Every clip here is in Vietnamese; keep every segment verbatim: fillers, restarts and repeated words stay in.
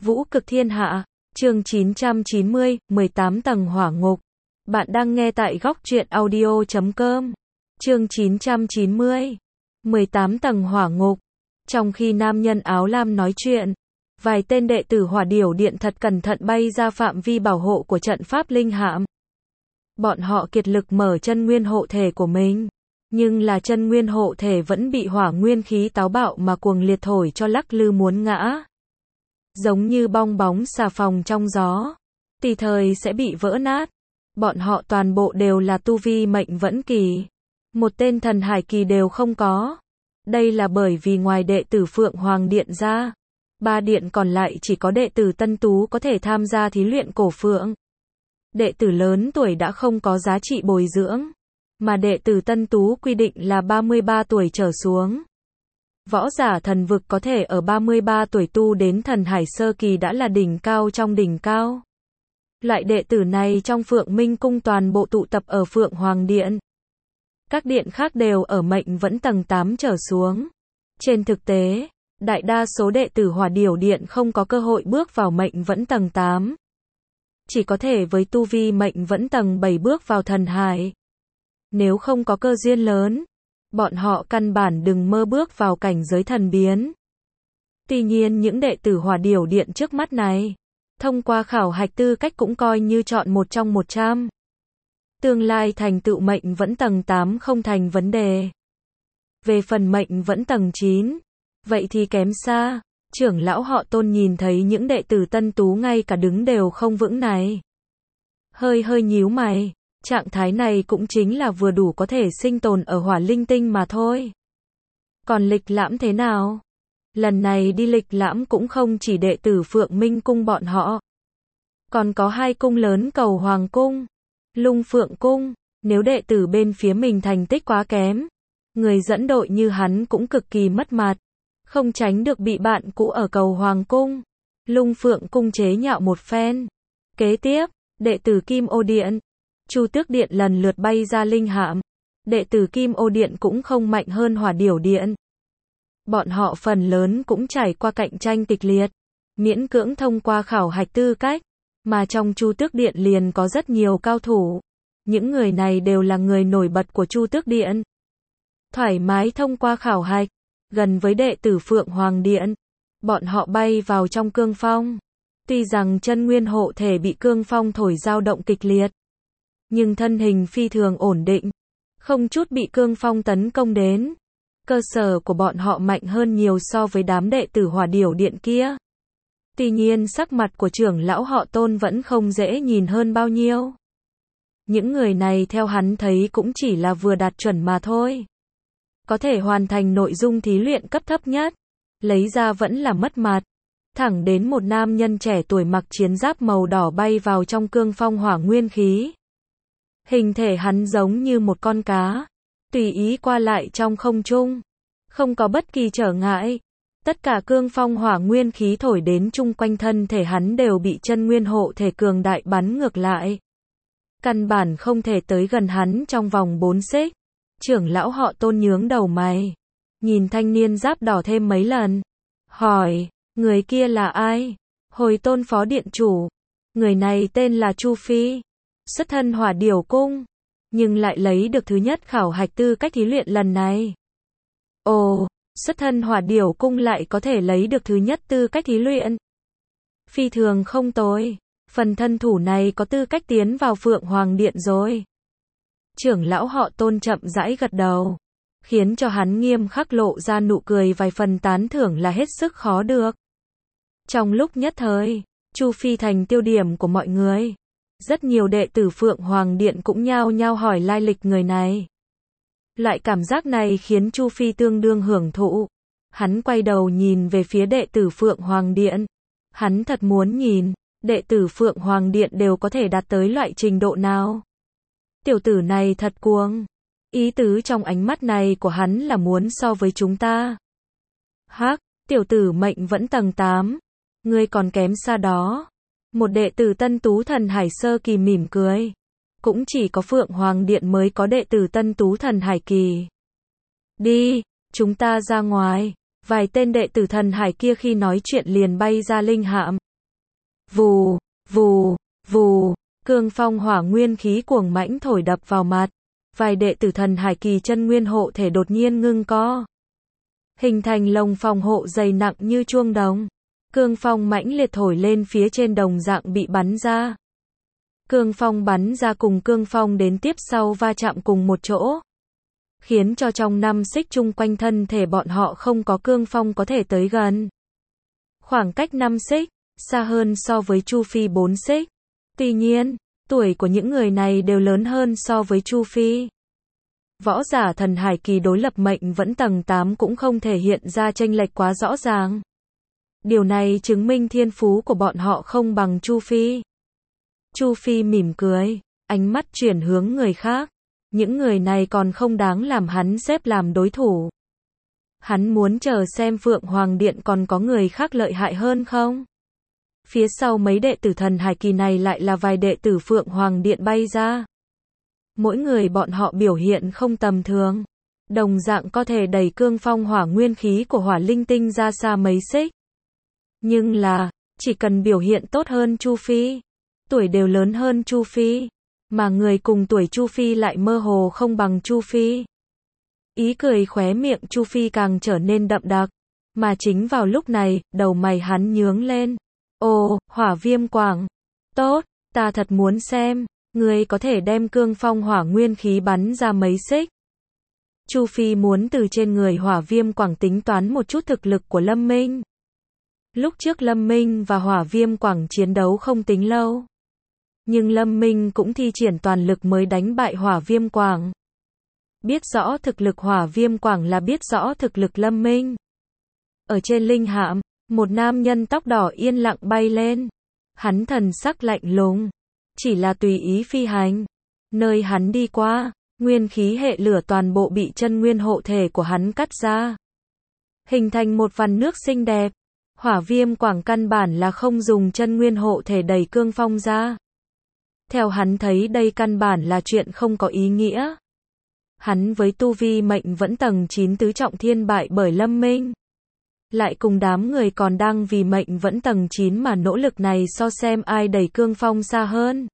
Vũ cực thiên hạ, chương chín trăm chín mươi, mười tám tầng hỏa ngục. Bạn đang nghe tại góc truyện audio chấm com. Chương chín trăm chín mươi, mười tám tầng hỏa ngục. Trong khi nam nhân áo lam nói chuyện, vài tên đệ tử Hỏa Điểu Điện thật cẩn thận bay ra phạm vi bảo hộ của trận pháp linh hạm. Bọn họ kiệt lực mở chân nguyên hộ thể của mình, nhưng là chân nguyên hộ thể vẫn bị hỏa nguyên khí táo bạo mà cuồng liệt thổi cho lắc lư muốn ngã. Giống như bong bóng xà phòng trong gió, tùy thời sẽ bị vỡ nát. Bọn họ toàn bộ đều là tu vi mệnh vẫn kỳ, một tên thần hải kỳ đều không có. Đây là bởi vì ngoài đệ tử Phượng Hoàng Điện ra, ba điện còn lại chỉ có đệ tử Tân Tú có thể tham gia thí luyện cổ phượng. Đệ tử lớn tuổi đã không có giá trị bồi dưỡng, mà đệ tử Tân Tú quy định là ba mươi ba tuổi trở xuống. Võ giả thần vực có thể ở ba mươi ba tuổi tu đến thần hải sơ kỳ đã là đỉnh cao trong đỉnh cao. Loại đệ tử này trong Phượng Minh Cung toàn bộ tụ tập ở Phượng Hoàng Điện. Các điện khác đều ở mệnh vẫn tầng tám trở xuống. Trên thực tế, đại đa số đệ tử Hỏa Điểu Điện không có cơ hội bước vào mệnh vẫn tầng tám. Chỉ có thể với tu vi mệnh vẫn tầng bảy bước vào thần hải. Nếu không có cơ duyên lớn, bọn họ căn bản đừng mơ bước vào cảnh giới thần biến. Tuy nhiên những đệ tử Hỏa Điểu Điện trước mắt này, thông qua khảo hạch tư cách cũng coi như chọn một trong một trăm. Tương lai thành tựu mệnh vẫn tầng tám không thành vấn đề. Về phần mệnh vẫn tầng chín, vậy thì kém xa. Trưởng lão họ Tôn nhìn thấy những đệ tử Tân Tú ngay cả đứng đều không vững này, hơi hơi nhíu mày. Trạng thái này cũng chính là vừa đủ có thể sinh tồn ở hỏa linh tinh mà thôi. Còn lịch lãm thế nào? Lần này đi lịch lãm cũng không chỉ đệ tử Phượng Minh Cung bọn họ, còn có hai cung lớn Cầu Hoàng Cung, Lung Phượng Cung. Nếu đệ tử bên phía mình thành tích quá kém, người dẫn đội như hắn cũng cực kỳ mất mặt, không tránh được bị bạn cũ ở Cầu Hoàng Cung, Lung Phượng Cung chế nhạo một phen. Kế tiếp, đệ tử Kim Ô Điện, Chu Tước Điện lần lượt bay ra linh hạm. Đệ tử Kim Ô Điện cũng không mạnh hơn Hỏa Điểu Điện. Bọn họ phần lớn cũng trải qua cạnh tranh kịch liệt, miễn cưỡng thông qua khảo hạch tư cách, mà trong Chu Tước Điện liền có rất nhiều cao thủ. Những người này đều là người nổi bật của Chu Tước Điện. Thoải mái thông qua khảo hạch, gần với đệ tử Phượng Hoàng Điện, bọn họ bay vào trong cương phong. Tuy rằng chân nguyên hộ thể bị cương phong thổi dao động kịch liệt, nhưng thân hình phi thường ổn định, không chút bị cương phong tấn công đến. Cơ sở của bọn họ mạnh hơn nhiều so với đám đệ tử Hỏa Điểu Điện kia. Tuy nhiên sắc mặt của trưởng lão họ Tôn vẫn không dễ nhìn hơn bao nhiêu. Những người này theo hắn thấy cũng chỉ là vừa đạt chuẩn mà thôi. Có thể hoàn thành nội dung thí luyện cấp thấp nhất, lấy ra vẫn là mất mặt. Thẳng đến một nam nhân trẻ tuổi mặc chiến giáp màu đỏ bay vào trong cương phong hỏa nguyên khí. Hình thể hắn giống như một con cá, tùy ý qua lại trong không trung, không có bất kỳ trở ngại. Tất cả cương phong hỏa nguyên khí thổi đến chung quanh thân thể hắn đều bị chân nguyên hộ thể cường đại bắn ngược lại. Căn bản không thể tới gần hắn trong vòng bốn xích. Trưởng lão họ Tôn nhướng đầu mày, nhìn thanh niên giáp đỏ thêm mấy lần, hỏi, người kia là ai? Hồi Tôn phó điện chủ, người này tên là Chu Phi, xuất thân Hỏa Điểu Cung, nhưng lại lấy được thứ nhất khảo hạch tư cách thí luyện lần này. Ồ, xuất thân Hỏa Điểu Cung lại có thể lấy được thứ nhất tư cách thí luyện. Phi thường không tồi, phần thân thủ này có tư cách tiến vào Phượng Hoàng Điện rồi. Trưởng lão họ Tôn chậm rãi gật đầu, khiến cho hắn nghiêm khắc lộ ra nụ cười vài phần tán thưởng là hết sức khó được. Trong lúc nhất thời, Chu Phi thành tiêu điểm của mọi người. Rất nhiều đệ tử Phượng Hoàng Điện cũng nhao nhao hỏi lai lịch người này. Loại cảm giác này khiến Chu Phi tương đương hưởng thụ. Hắn quay đầu nhìn về phía đệ tử Phượng Hoàng Điện. Hắn thật muốn nhìn, đệ tử Phượng Hoàng Điện đều có thể đạt tới loại trình độ nào. Tiểu tử này thật cuồng. Ý tứ trong ánh mắt này của hắn là muốn so với chúng ta. Hắc, tiểu tử mệnh vẫn tầng tám. Ngươi còn kém xa đó. Một đệ tử Tân Tú thần hải sơ kỳ mỉm cười. Cũng chỉ có Phượng Hoàng Điện mới có đệ tử Tân Tú thần hải kỳ. Đi, chúng ta ra ngoài. Vài tên đệ tử thần hải kia khi nói chuyện liền bay ra linh hạm. Vù, vù, vù, cương phong hỏa nguyên khí cuồng mãnh thổi đập vào mặt. Vài đệ tử thần hải kỳ chân nguyên hộ thể đột nhiên ngưng co. Hình thành lồng phòng hộ dày nặng như chuông đồng. Cương phong mãnh liệt thổi lên phía trên đồng dạng bị bắn ra. Cương phong bắn ra cùng cương phong đến tiếp sau va chạm cùng một chỗ. Khiến cho trong năm xích chung quanh thân thể bọn họ không có cương phong có thể tới gần. Khoảng cách năm xích, xa hơn so với Chu Phi bốn xích. Tuy nhiên, tuổi của những người này đều lớn hơn so với Chu Phi. Võ giả thần hải kỳ đối lập mệnh vẫn tầng tám cũng không thể hiện ra chênh lệch quá rõ ràng. Điều này chứng minh thiên phú của bọn họ không bằng Chu Phi. Chu Phi mỉm cười, ánh mắt chuyển hướng người khác. Những người này còn không đáng làm hắn xếp làm đối thủ. Hắn muốn chờ xem Phượng Hoàng Điện còn có người khác lợi hại hơn không? Phía sau mấy đệ tử thần hải kỳ này lại là vài đệ tử Phượng Hoàng Điện bay ra. Mỗi người bọn họ biểu hiện không tầm thường. Đồng dạng có thể đẩy cương phong hỏa nguyên khí của hỏa linh tinh ra xa mấy xích. Nhưng là, chỉ cần biểu hiện tốt hơn Chu Phi, tuổi đều lớn hơn Chu Phi, mà người cùng tuổi Chu Phi lại mơ hồ không bằng Chu Phi. Ý cười khóe miệng Chu Phi càng trở nên đậm đặc, mà chính vào lúc này, đầu mày hắn nhướng lên. Ồ, hỏa viêm quảng. Tốt, ta thật muốn xem, ngươi có thể đem cương phong hỏa nguyên khí bắn ra mấy xích. Chu Phi muốn từ trên người hỏa viêm quảng tính toán một chút thực lực của Lâm Minh. Lúc trước Lâm Minh và hỏa viêm quảng chiến đấu không tính lâu. Nhưng Lâm Minh cũng thi triển toàn lực mới đánh bại hỏa viêm quảng. Biết rõ thực lực hỏa viêm quảng là biết rõ thực lực Lâm Minh. Ở trên linh hạm, một nam nhân tóc đỏ yên lặng bay lên. Hắn thần sắc lạnh lùng, chỉ là tùy ý phi hành. Nơi hắn đi qua, nguyên khí hệ lửa toàn bộ bị chân nguyên hộ thể của hắn cắt ra. Hình thành một vằn nước xinh đẹp. Hỏa viêm quảng căn bản là không dùng chân nguyên hộ thể đẩy cương phong ra. Theo hắn thấy đây căn bản là chuyện không có ý nghĩa. Hắn với tu vi mệnh vẫn tầng chín tứ trọng thiên bại bởi Lâm Minh. Lại cùng đám người còn đang vì mệnh vẫn tầng chín mà nỗ lực này so xem ai đẩy cương phong xa hơn.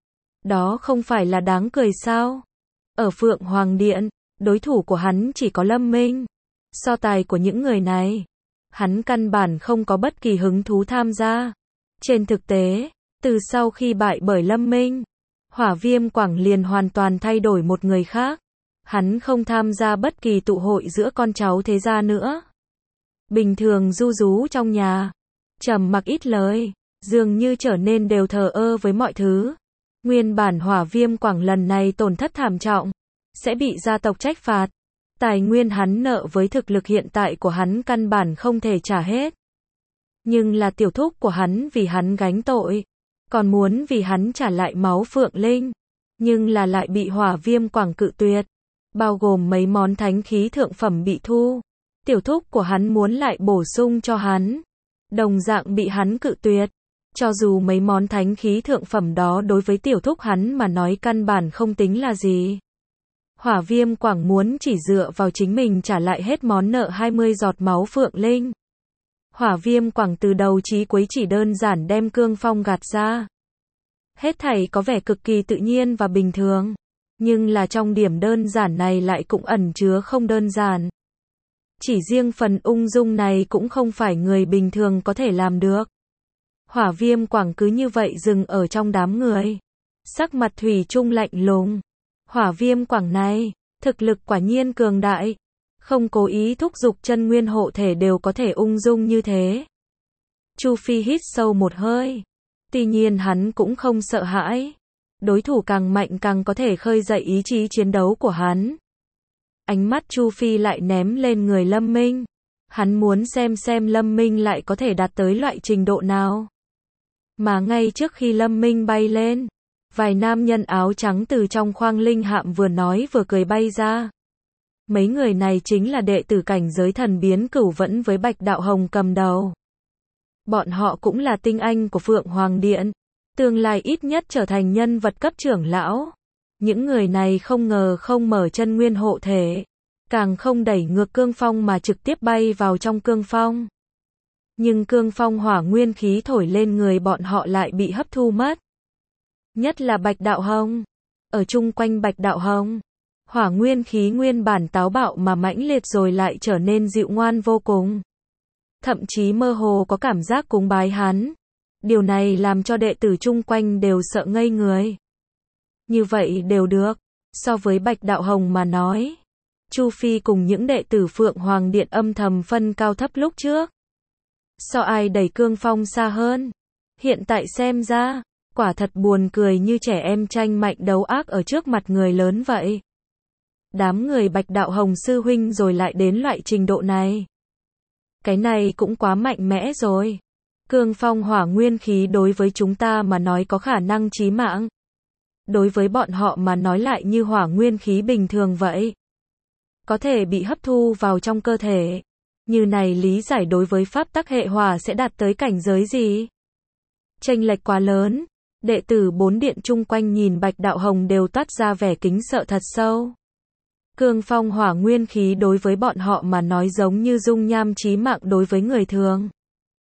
Đó không phải là đáng cười sao? Ở Phượng Hoàng Điện, đối thủ của hắn chỉ có Lâm Minh. So tài của những người này, hắn căn bản không có bất kỳ hứng thú tham gia. Trên thực tế, từ sau khi bại bởi Lâm Minh, hỏa viêm quảng liền hoàn toàn thay đổi một người khác. Hắn không tham gia bất kỳ tụ hội giữa con cháu thế gia nữa. Bình thường ru rú trong nhà, trầm mặc ít lời, dường như trở nên đều thờ ơ với mọi thứ. Nguyên bản hỏa viêm quảng lần này tổn thất thảm trọng, sẽ bị gia tộc trách phạt. Tài nguyên hắn nợ với thực lực hiện tại của hắn căn bản không thể trả hết. Nhưng là tiểu thúc của hắn vì hắn gánh tội, còn muốn vì hắn trả lại máu Phượng Linh. Nhưng là lại bị hỏa viêm quảng cự tuyệt. Bao gồm mấy món thánh khí thượng phẩm bị thu. Tiểu thúc của hắn muốn lại bổ sung cho hắn. Đồng dạng bị hắn cự tuyệt. Cho dù mấy món thánh khí thượng phẩm đó đối với tiểu thúc hắn mà nói căn bản không tính là gì. Hỏa viêm quảng muốn chỉ dựa vào chính mình trả lại hết món nợ hai mươi giọt máu Phượng Linh. Hỏa viêm quảng từ đầu chí cuối chỉ đơn giản đem cương phong gạt ra. Hết thảy có vẻ cực kỳ tự nhiên và bình thường. Nhưng là trong điểm đơn giản này lại cũng ẩn chứa không đơn giản. Chỉ riêng phần ung dung này cũng không phải người bình thường có thể làm được. Hỏa viêm quảng cứ như vậy dừng ở trong đám người. Sắc mặt thủy chung lạnh lùng. Hỏa viêm quảng này, thực lực quả nhiên cường đại. Không cố ý thúc giục chân nguyên hộ thể đều có thể ung dung như thế. Chu Phi hít sâu một hơi. Tuy nhiên hắn cũng không sợ hãi. Đối thủ càng mạnh càng có thể khơi dậy ý chí chiến đấu của hắn. Ánh mắt Chu Phi lại ném lên người Lâm Minh. Hắn muốn xem xem Lâm Minh lại có thể đạt tới loại trình độ nào. Mà ngay trước khi Lâm Minh bay lên, vài nam nhân áo trắng từ trong khoang linh hạm vừa nói vừa cười bay ra. Mấy người này chính là đệ tử cảnh giới thần biến cửu vẫn với Bạch Đạo Hồng cầm đầu. Bọn họ cũng là tinh anh của Phượng Hoàng Điện. Tương lai ít nhất trở thành nhân vật cấp trưởng lão. Những người này không ngờ không mở chân nguyên hộ thể. Càng không đẩy ngược cương phong mà trực tiếp bay vào trong cương phong. Nhưng cương phong hỏa nguyên khí thổi lên người bọn họ lại bị hấp thu mất. Nhất là Bạch Đạo Hồng. Ở chung quanh Bạch Đạo Hồng, hỏa nguyên khí nguyên bản táo bạo mà mãnh liệt rồi lại trở nên dịu ngoan vô cùng. Thậm chí mơ hồ có cảm giác cúng bái hắn. Điều này làm cho đệ tử chung quanh đều sợ ngây người. Như vậy đều được. So với Bạch Đạo Hồng mà nói, Chu Phi cùng những đệ tử Phượng Hoàng Điện âm thầm phân cao thấp lúc trước. So ai đẩy cương phong xa hơn. Hiện tại xem ra, quả thật buồn cười như trẻ em tranh mạnh đấu ác ở trước mặt người lớn vậy. Đám người Bạch Đạo Hồng sư huynh rồi lại đến loại trình độ này. Cái này cũng quá mạnh mẽ rồi. Cương phong hỏa nguyên khí đối với chúng ta mà nói có khả năng chí mạng. Đối với bọn họ mà nói lại như hỏa nguyên khí bình thường vậy. Có thể bị hấp thu vào trong cơ thể. Như này lý giải đối với pháp tắc hệ hỏa sẽ đạt tới cảnh giới gì? Chênh lệch quá lớn. Đệ tử bốn điện chung quanh nhìn Bạch Đạo Hồng đều toát ra vẻ kính sợ thật sâu. Cương phong hỏa nguyên khí đối với bọn họ mà nói giống như dung nham chí mạng đối với người thường.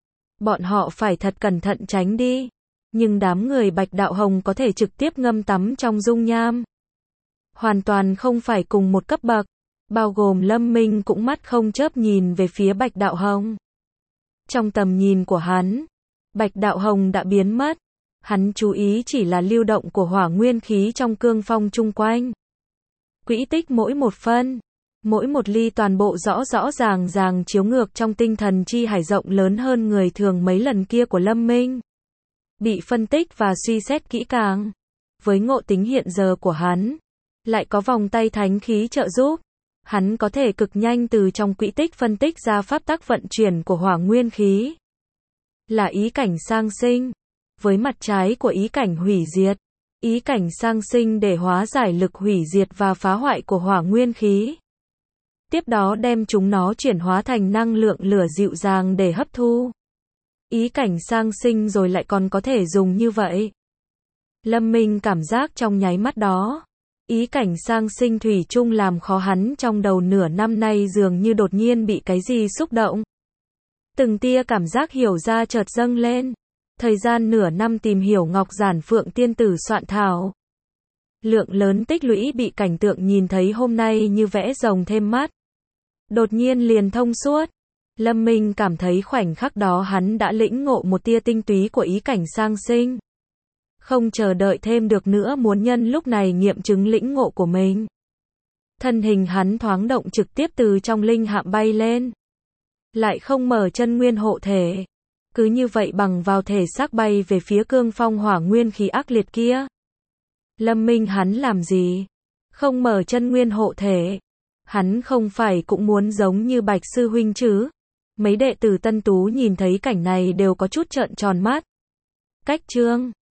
Bọn họ phải thật cẩn thận tránh đi. Nhưng đám người Bạch Đạo Hồng có thể trực tiếp ngâm tắm trong dung nham. Hoàn toàn không phải cùng một cấp bậc. Bao gồm Lâm Minh cũng mắt không chớp nhìn về phía Bạch Đạo Hồng. Trong tầm nhìn của hắn, Bạch Đạo Hồng đã biến mất. Hắn chú ý chỉ là lưu động của hỏa nguyên khí trong cương phong chung quanh. Quỹ tích mỗi một phân, mỗi một ly toàn bộ rõ rõ ràng ràng chiếu ngược trong tinh thần chi hải rộng lớn hơn người thường mấy lần kia của Lâm Minh. Bị phân tích và suy xét kỹ càng. Với ngộ tính hiện giờ của hắn, lại có vòng tay thánh khí trợ giúp. Hắn có thể cực nhanh từ trong quỹ tích phân tích ra pháp tắc vận chuyển của hỏa nguyên khí. Là ý cảnh sang sinh. Với mặt trái của ý cảnh hủy diệt. Ý cảnh sang sinh để hóa giải lực hủy diệt và phá hoại của hỏa nguyên khí. Tiếp đó đem chúng nó chuyển hóa thành năng lượng lửa dịu dàng để hấp thu. Ý cảnh sang sinh rồi lại còn có thể dùng như vậy. Lâm Minh cảm giác trong nháy mắt đó. Ý cảnh sang sinh thủy chung làm khó hắn trong đầu nửa năm nay dường như đột nhiên bị cái gì xúc động. Từng tia cảm giác hiểu ra chợt dâng lên. Thời gian nửa năm tìm hiểu Ngọc Giản Phượng tiên tử soạn thảo. Lượng lớn tích lũy bị cảnh tượng nhìn thấy hôm nay như vẽ rồng thêm mắt. Đột nhiên liền thông suốt. Lâm Minh cảm thấy khoảnh khắc đó hắn đã lĩnh ngộ một tia tinh túy của ý cảnh sang sinh. Không chờ đợi thêm được nữa muốn nhân lúc này nghiệm chứng lĩnh ngộ của mình. Thân hình hắn thoáng động trực tiếp từ trong linh hạm bay lên. Lại không mở chân nguyên hộ thể. Cứ như vậy bằng vào thể xác bay về phía cương phong hỏa nguyên khí ác liệt kia. Lâm Minh hắn làm gì? Không mở chân nguyên hộ thể. Hắn không phải cũng muốn giống như Bạch sư huynh chứ? Mấy đệ tử Tân Tú nhìn thấy cảnh này đều có chút trợn tròn mắt. Cách chương